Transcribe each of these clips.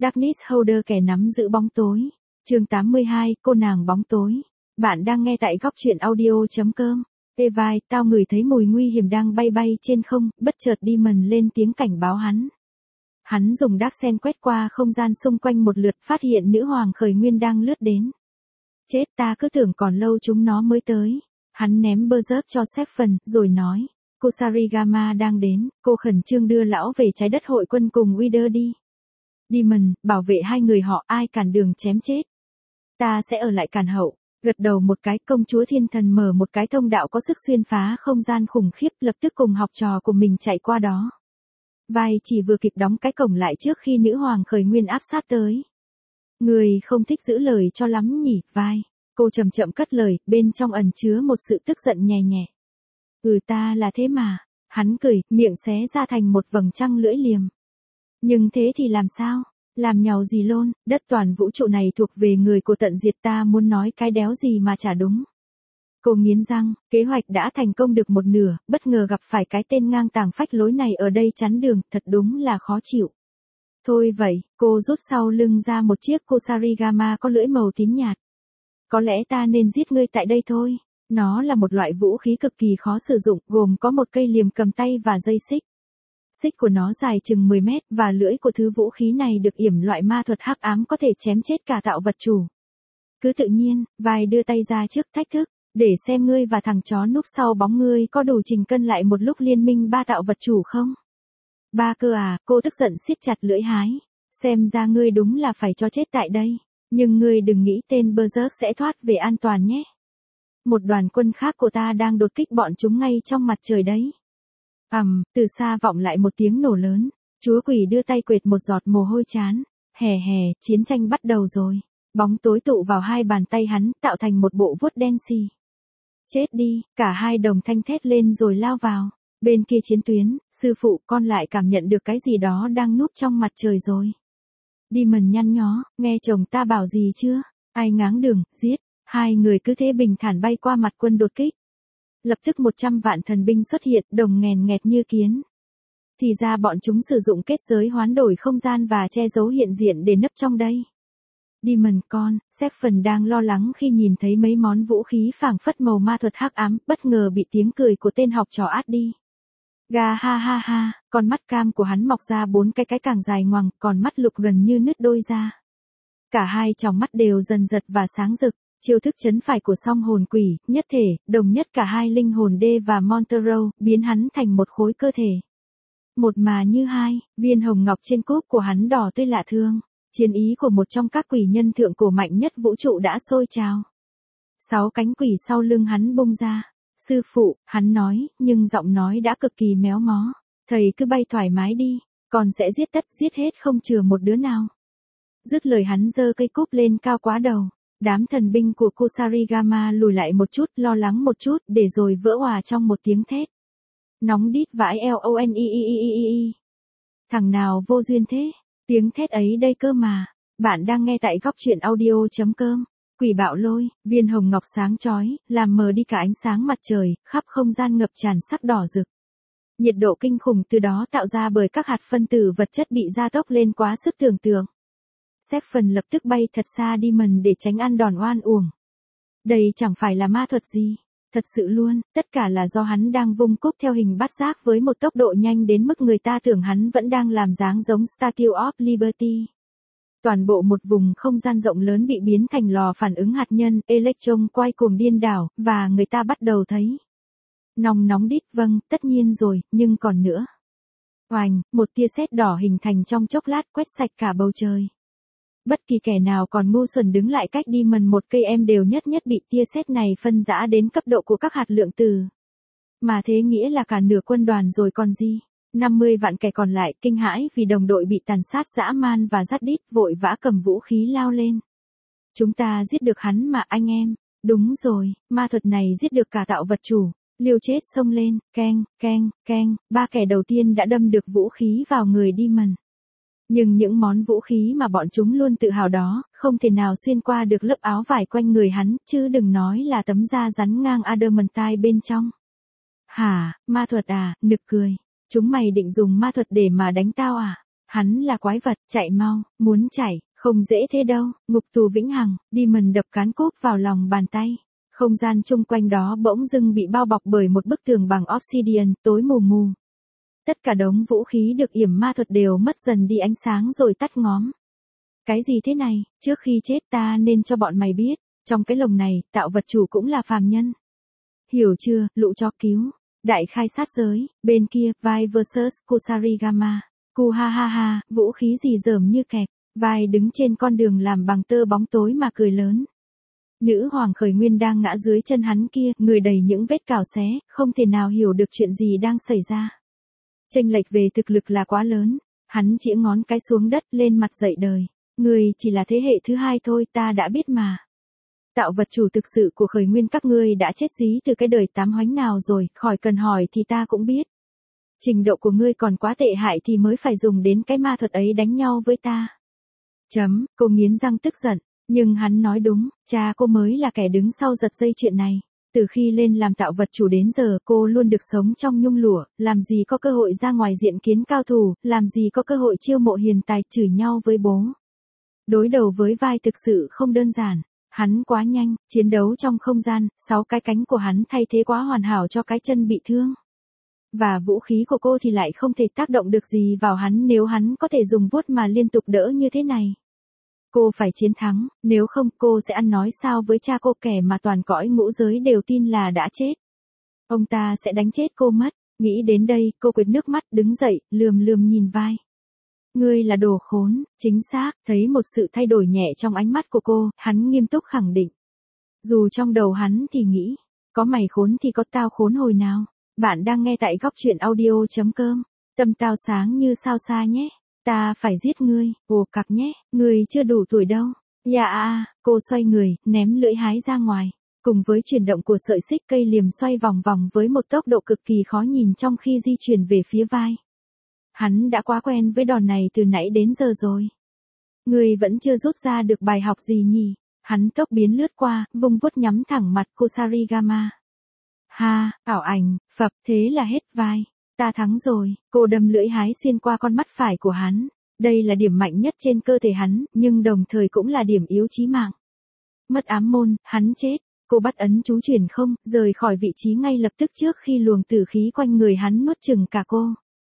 Darkness Holder, kẻ nắm giữ bóng tối. Chương 82, cô nàng bóng tối. Bạn đang nghe tại góc truyện audio.com. Ê vai, tao ngửi thấy mùi nguy hiểm đang bay bay trên không, bất chợt Demon lên tiếng cảnh báo hắn. Hắn dùng Dark Sen quét qua không gian xung quanh một lượt, phát hiện nữ hoàng khởi nguyên đang lướt đến. Chết, ta cứ tưởng còn lâu chúng nó mới tới. Hắn ném berserk cho Sephon, rồi nói. Kusarigama đang đến, cô khẩn trương đưa lão về trái đất hội quân cùng Wither đi. Demon, bảo vệ hai người họ, ai cản đường chém chết. Ta sẽ ở lại cản hậu. Gật đầu một cái, công chúa thiên thần mở một cái thông đạo có sức xuyên phá không gian khủng khiếp, lập tức cùng học trò của mình chạy qua đó. Vai chỉ vừa kịp đóng cái cổng lại trước khi nữ hoàng khởi nguyên áp sát tới. Người không thích giữ lời cho lắm nhỉ, Vai. Cô chậm chậm cất lời, bên trong ẩn chứa một sự tức giận nhẹ nhẹ. Ta là thế mà. Hắn cười, miệng xé ra thành một vầng trăng lưỡi liềm. Nhưng thế thì làm sao? Làm nhàu gì lôn, đất toàn vũ trụ này thuộc về người của tận diệt, ta muốn nói cái đéo gì mà chả đúng. Cô nghiến răng, kế hoạch đã thành công được một nửa, bất ngờ gặp phải cái tên ngang tàng phách lối này ở đây chắn đường, thật đúng là khó chịu. Thôi vậy, cô rút sau lưng ra một chiếc Kusarigama có lưỡi màu tím nhạt. Có lẽ ta nên giết ngươi tại đây thôi. Nó là một loại vũ khí cực kỳ khó sử dụng, gồm có một cây liềm cầm tay và dây xích. Xích của nó dài chừng 10 mét và lưỡi của thứ vũ khí này được yểm loại ma thuật hắc ám có thể chém chết cả tạo vật chủ. Cứ tự nhiên, Vai đưa tay ra trước thách thức, để xem ngươi và thằng chó núp sau bóng ngươi có đủ trình cân lại một lúc liên minh ba tạo vật chủ không? Ba cơ à, cô tức giận siết chặt lưỡi hái. Xem ra ngươi đúng là phải cho chết tại đây. Nhưng ngươi đừng nghĩ tên Berserk sẽ thoát về an toàn nhé. Một đoàn quân khác của ta đang đột kích bọn chúng ngay trong mặt trời đấy. Từ xa vọng lại một tiếng nổ lớn. Chúa quỷ đưa tay quệt một giọt mồ hôi chán. Hè, chiến tranh bắt đầu rồi. Bóng tối tụ vào hai bàn tay hắn, tạo thành một bộ vuốt đen xì. Chết đi, cả hai đồng thanh thét lên rồi lao vào. Bên kia chiến tuyến, sư phụ, con lại cảm nhận được cái gì đó đang núp trong mặt trời rồi. Demon nhăn nhó, nghe chồng ta bảo gì chưa? Ai ngáng đường, giết. Hai người cứ thế bình thản bay qua mặt quân đột kích. Lập tức 100 vạn thần binh xuất hiện, đồng nghèn nghẹt như kiến. Thì ra bọn chúng sử dụng kết giới hoán đổi không gian và che giấu hiện diện để nấp trong đây. Demon con, Sephon đang lo lắng khi nhìn thấy mấy món vũ khí phảng phất màu ma thuật hắc ám, bất ngờ bị tiếng cười của tên học trò át đi. Ga ha ha ha, con mắt cam của hắn mọc ra 4 cái càng dài ngoằng, còn mắt lục gần như nứt đôi ra. Cả hai tròng mắt đều dần giật và sáng rực. Chiêu thức chấn phải của song hồn quỷ, nhất thể, đồng nhất cả hai linh hồn D và Montero, biến hắn thành một khối cơ thể. Một mà như hai, viên hồng ngọc trên cúp của hắn đỏ tươi lạ thương. Chiến ý của một trong các quỷ nhân thượng cổ mạnh nhất vũ trụ đã sôi trào. 6 cánh quỷ sau lưng hắn bung ra. Sư phụ, hắn nói, nhưng giọng nói đã cực kỳ méo mó. Thầy cứ bay thoải mái đi, con sẽ giết hết không chừa một đứa nào. Dứt lời hắn giơ cây cúp lên cao quá đầu. Đám thần binh của Kusarigama lùi lại một chút, lo lắng một chút, để rồi vỡ hòa trong một tiếng thét. Nóng đít vãi lone. Thằng nào vô duyên thế? Tiếng thét ấy đây cơ mà. Bạn đang nghe tại góc truyện audio.com. Quỷ bạo lôi, viên hồng ngọc sáng chói, làm mờ đi cả ánh sáng mặt trời, khắp không gian ngập tràn sắc đỏ rực. Nhiệt độ kinh khủng từ đó tạo ra bởi các hạt phân tử vật chất bị gia tốc lên quá sức tưởng tượng. Sephon lập tức bay thật xa Demon để tránh ăn đòn oan uổng. Đây chẳng phải là ma thuật gì. Thật sự luôn, tất cả là do hắn đang vung cúp theo hình bát giác với một tốc độ nhanh đến mức người ta tưởng hắn vẫn đang làm dáng giống Statue of Liberty. Toàn bộ một vùng không gian rộng lớn bị biến thành lò phản ứng hạt nhân, electron quay cuồng điên đảo, và người ta bắt đầu thấy. Nóng đít, vâng, tất nhiên rồi, nhưng còn nữa. Oành, một tia sét đỏ hình thành trong chốc lát quét sạch cả bầu trời. Bất kỳ kẻ nào còn ngu xuẩn đứng lại cách Demon một cây em đều nhất bị tia sét này phân rã đến cấp độ của các hạt lượng tử. Mà thế nghĩa là cả nửa quân đoàn rồi còn gì. 50 vạn kẻ còn lại kinh hãi vì đồng đội bị tàn sát dã man và dắt đít, vội vã cầm vũ khí lao lên. Chúng ta giết được hắn mà anh em. Đúng rồi, ma thuật này giết được cả tạo vật chủ. Liều chết xông lên, keng, 3 kẻ đầu tiên đã đâm được vũ khí vào người Demon. Nhưng những món vũ khí mà bọn chúng luôn tự hào đó, không thể nào xuyên qua được lớp áo vải quanh người hắn, chứ đừng nói là tấm da rắn ngang adamantine bên trong. Hả, ma thuật à, nực cười. Chúng mày định dùng ma thuật để mà đánh tao à? Hắn là quái vật, chạy mau, muốn chạy, không dễ thế đâu, ngục tù vĩnh hằng, Demon đập cán cốp vào lòng bàn tay. Không gian chung quanh đó bỗng dưng bị bao bọc bởi một bức tường bằng obsidian, tối mù mù. Tất cả đống vũ khí được yểm ma thuật đều mất dần đi ánh sáng rồi tắt ngóm. Cái gì thế này, trước khi chết ta nên cho bọn mày biết, trong cái lồng này, tạo vật chủ cũng là phàm nhân. Hiểu chưa, lũ chó cứu. Đại khai sát giới, bên kia, Vai vs Kusarigama. Cu ha ha ha, vũ khí gì dởm như kẹt. Vai đứng trên con đường làm bằng tơ bóng tối mà cười lớn. Nữ hoàng khởi nguyên đang ngã dưới chân hắn kia, người đầy những vết cào xé, không thể nào hiểu được chuyện gì đang xảy ra. Chênh lệch về thực lực là quá lớn, hắn chĩa ngón cái xuống đất lên mặt dậy đời. Người chỉ là thế hệ thứ hai thôi, ta đã biết mà. Tạo vật chủ thực sự của khởi nguyên các ngươi đã chết dí từ cái đời tám hoánh nào rồi, khỏi cần hỏi thì ta cũng biết. Trình độ của ngươi còn quá tệ hại thì mới phải dùng đến cái ma thuật ấy đánh nhau với ta. Cô nghiến răng tức giận, nhưng hắn nói đúng, cha cô mới là kẻ đứng sau giật dây chuyện này. Từ khi lên làm tạo vật chủ đến giờ cô luôn được sống trong nhung lụa, làm gì có cơ hội ra ngoài diện kiến cao thủ, làm gì có cơ hội chiêu mộ hiền tài chửi nhau với bố. Đối đầu với Vai thực sự không đơn giản. Hắn quá nhanh, chiến đấu trong không gian, 6 cái cánh của hắn thay thế quá hoàn hảo cho cái chân bị thương. Và vũ khí của cô thì lại không thể tác động được gì vào hắn nếu hắn có thể dùng vuốt mà liên tục đỡ như thế này. Cô phải chiến thắng, nếu không cô sẽ ăn nói sao với cha cô, kẻ mà toàn cõi ngũ giới đều tin là đã chết. Ông ta sẽ đánh chết cô mất. Nghĩ đến đây, cô quệt nước mắt đứng dậy, lườm lườm nhìn Vai. Ngươi là đồ khốn, chính xác, thấy một sự thay đổi nhẹ trong ánh mắt của cô, hắn nghiêm túc khẳng định. Dù trong đầu hắn thì nghĩ, có mày khốn thì có tao khốn hồi nào. Bạn đang nghe tại góc truyện audio.com. Tâm tao sáng như sao xa nhé. Ta phải giết ngươi, ồ cặc nhé, ngươi chưa đủ tuổi đâu. Dạ cô xoay người, ném lưỡi hái ra ngoài. Cùng với chuyển động của sợi xích cây liềm xoay vòng vòng với một tốc độ cực kỳ khó nhìn trong khi di chuyển về phía Vai. Hắn đã quá quen với đòn này từ nãy đến giờ rồi. Ngươi vẫn chưa rút ra được bài học gì nhỉ? Hắn tốc biến lướt qua, vung vuốt nhắm thẳng mặt Kusarigama. Ha, ảo ảnh, phập, thế là hết Vai. Ta thắng rồi, cô đâm lưỡi hái xuyên qua con mắt phải của hắn. Đây là điểm mạnh nhất trên cơ thể hắn, nhưng đồng thời cũng là điểm yếu chí mạng. Mất ám môn, hắn chết. Cô bắt ấn chú truyền không, rời khỏi vị trí ngay lập tức trước khi luồng tử khí quanh người hắn nuốt chửng cả cô.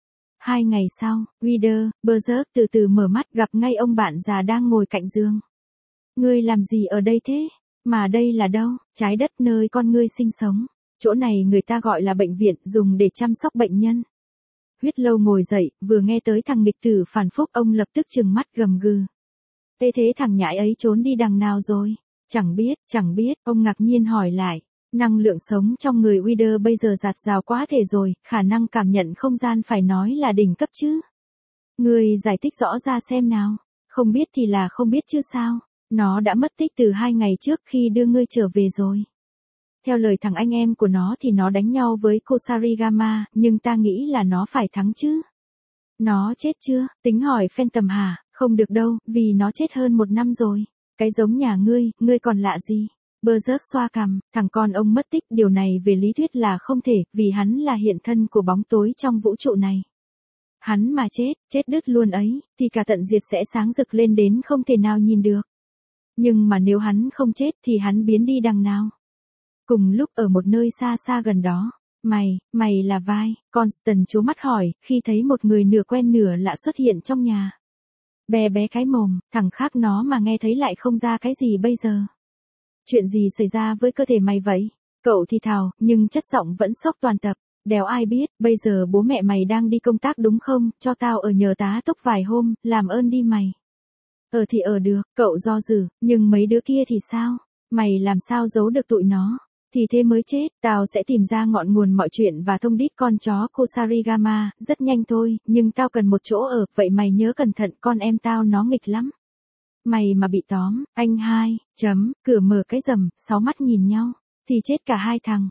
2 ngày sau, Reader, Berserk từ từ mở mắt gặp ngay ông bạn già đang ngồi cạnh giường. Ngươi làm gì ở đây thế? Mà đây là đâu? Trái đất nơi con ngươi sinh sống. Chỗ này người ta gọi là bệnh viện, dùng để chăm sóc bệnh nhân. Huyết Lâu ngồi dậy, vừa nghe tới thằng nghịch tử phản phúc, ông lập tức trừng mắt gầm gừ. Thế thằng nhãi ấy trốn đi đằng nào rồi? Chẳng biết, ông ngạc nhiên hỏi lại. Năng lượng sống trong người Wither bây giờ dạt dào quá thể rồi, khả năng cảm nhận không gian phải nói là đỉnh cấp chứ. Người giải thích rõ ra xem nào. Không biết thì là không biết chứ sao. Nó đã mất tích từ 2 ngày trước khi đưa ngươi trở về rồi. Theo lời thằng anh em của nó thì nó đánh nhau với Kusarigama, nhưng ta nghĩ là nó phải thắng chứ. Nó chết chưa? Tính hỏi Phantom hả? Không được đâu, vì nó chết hơn 1 năm rồi. Cái giống nhà ngươi còn lạ gì? Berserk xoa cằm, thằng con ông mất tích, điều này về lý thuyết là không thể, vì hắn là hiện thân của bóng tối trong vũ trụ này. Hắn mà chết đứt luôn ấy, thì cả tận diệt sẽ sáng rực lên đến không thể nào nhìn được. Nhưng mà nếu hắn không chết thì hắn biến đi đằng nào? Cùng lúc ở một nơi xa xa gần đó, mày là Vai? Constant trố mắt hỏi, khi thấy một người nửa quen nửa lạ xuất hiện trong nhà. Bé cái mồm, thằng khác nó mà nghe thấy lại không ra cái gì bây giờ. Chuyện gì xảy ra với cơ thể mày vậy? Cậu thì thào, nhưng chất giọng vẫn sốc toàn tập. Đéo ai biết, bây giờ bố mẹ mày đang đi công tác đúng không? Cho tao ở nhờ tá túc vài hôm, làm ơn đi mày. Thì ở được, cậu do dự, nhưng mấy đứa kia thì sao? Mày làm sao giấu được tụi nó? Thì thế mới chết, tao sẽ tìm ra ngọn nguồn mọi chuyện và thông đít con chó Kusarigama, rất nhanh thôi, nhưng tao cần một chỗ ở, vậy mày nhớ cẩn thận, con em tao nó nghịch lắm. Mày mà bị tóm, anh hai, cửa mở cái rầm, 6 mắt nhìn nhau, thì chết cả hai thằng.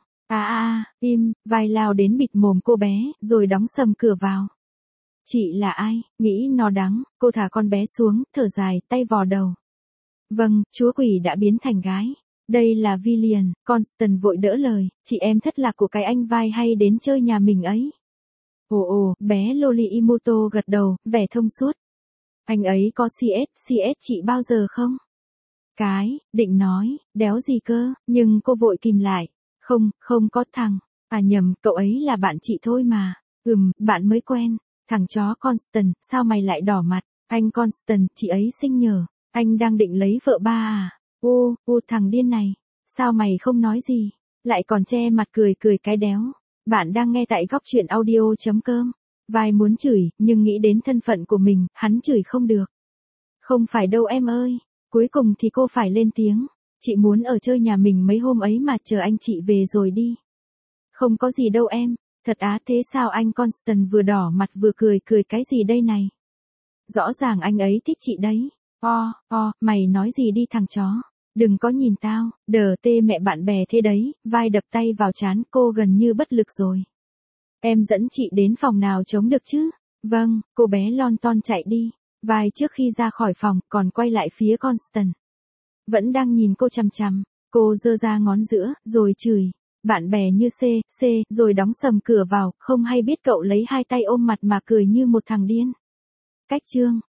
Im, Vai lao đến bịt mồm cô bé, rồi đóng sầm cửa vào. Chị là ai, nghĩ nó đắng, cô thả con bé xuống, thở dài, tay vò đầu. Vâng, chúa quỷ đã biến thành gái. Đây là Villian, Constant vội đỡ lời, chị em thất lạc của cái anh Vai hay đến chơi nhà mình ấy. Ồ, bé Loli Imoto gật đầu, vẻ thông suốt. Anh ấy có CS chị bao giờ không? Định nói, đéo gì cơ, nhưng cô vội kìm lại. Không có thằng. À nhầm, cậu ấy là bạn chị thôi mà. Bạn mới quen. Thằng chó Constant, sao mày lại đỏ mặt? Anh Constant, chị ấy xinh nhờ. Anh đang định lấy vợ ba à? Ô, thằng điên này. Sao mày không nói gì? Lại còn che mặt cười cái đéo. Bạn đang nghe tại góc truyện audio.com. Vai muốn chửi, nhưng nghĩ đến thân phận của mình, hắn chửi không được. Không phải đâu em ơi. Cuối cùng thì cô phải lên tiếng. Chị muốn ở chơi nhà mình mấy hôm ấy mà, chờ anh chị về rồi đi. Không có gì đâu em. Thật á, thế sao anh Constant vừa đỏ mặt vừa cười cái gì đây này? Rõ ràng anh ấy thích chị đấy. Mày nói gì đi thằng chó. Đừng có nhìn tao, đờ tê mẹ bạn bè thế đấy. Vai đập tay vào trán, cô gần như bất lực rồi. Em dẫn chị đến phòng nào chống được chứ? Vâng, cô bé lon ton chạy đi. Vai trước khi ra khỏi phòng, còn quay lại phía Constant. Vẫn đang nhìn cô chằm chằm. Cô giơ ra ngón giữa, rồi chửi. Bạn bè như C, rồi đóng sầm cửa vào, không hay biết cậu lấy hai tay ôm mặt mà cười như một thằng điên. Cách chương.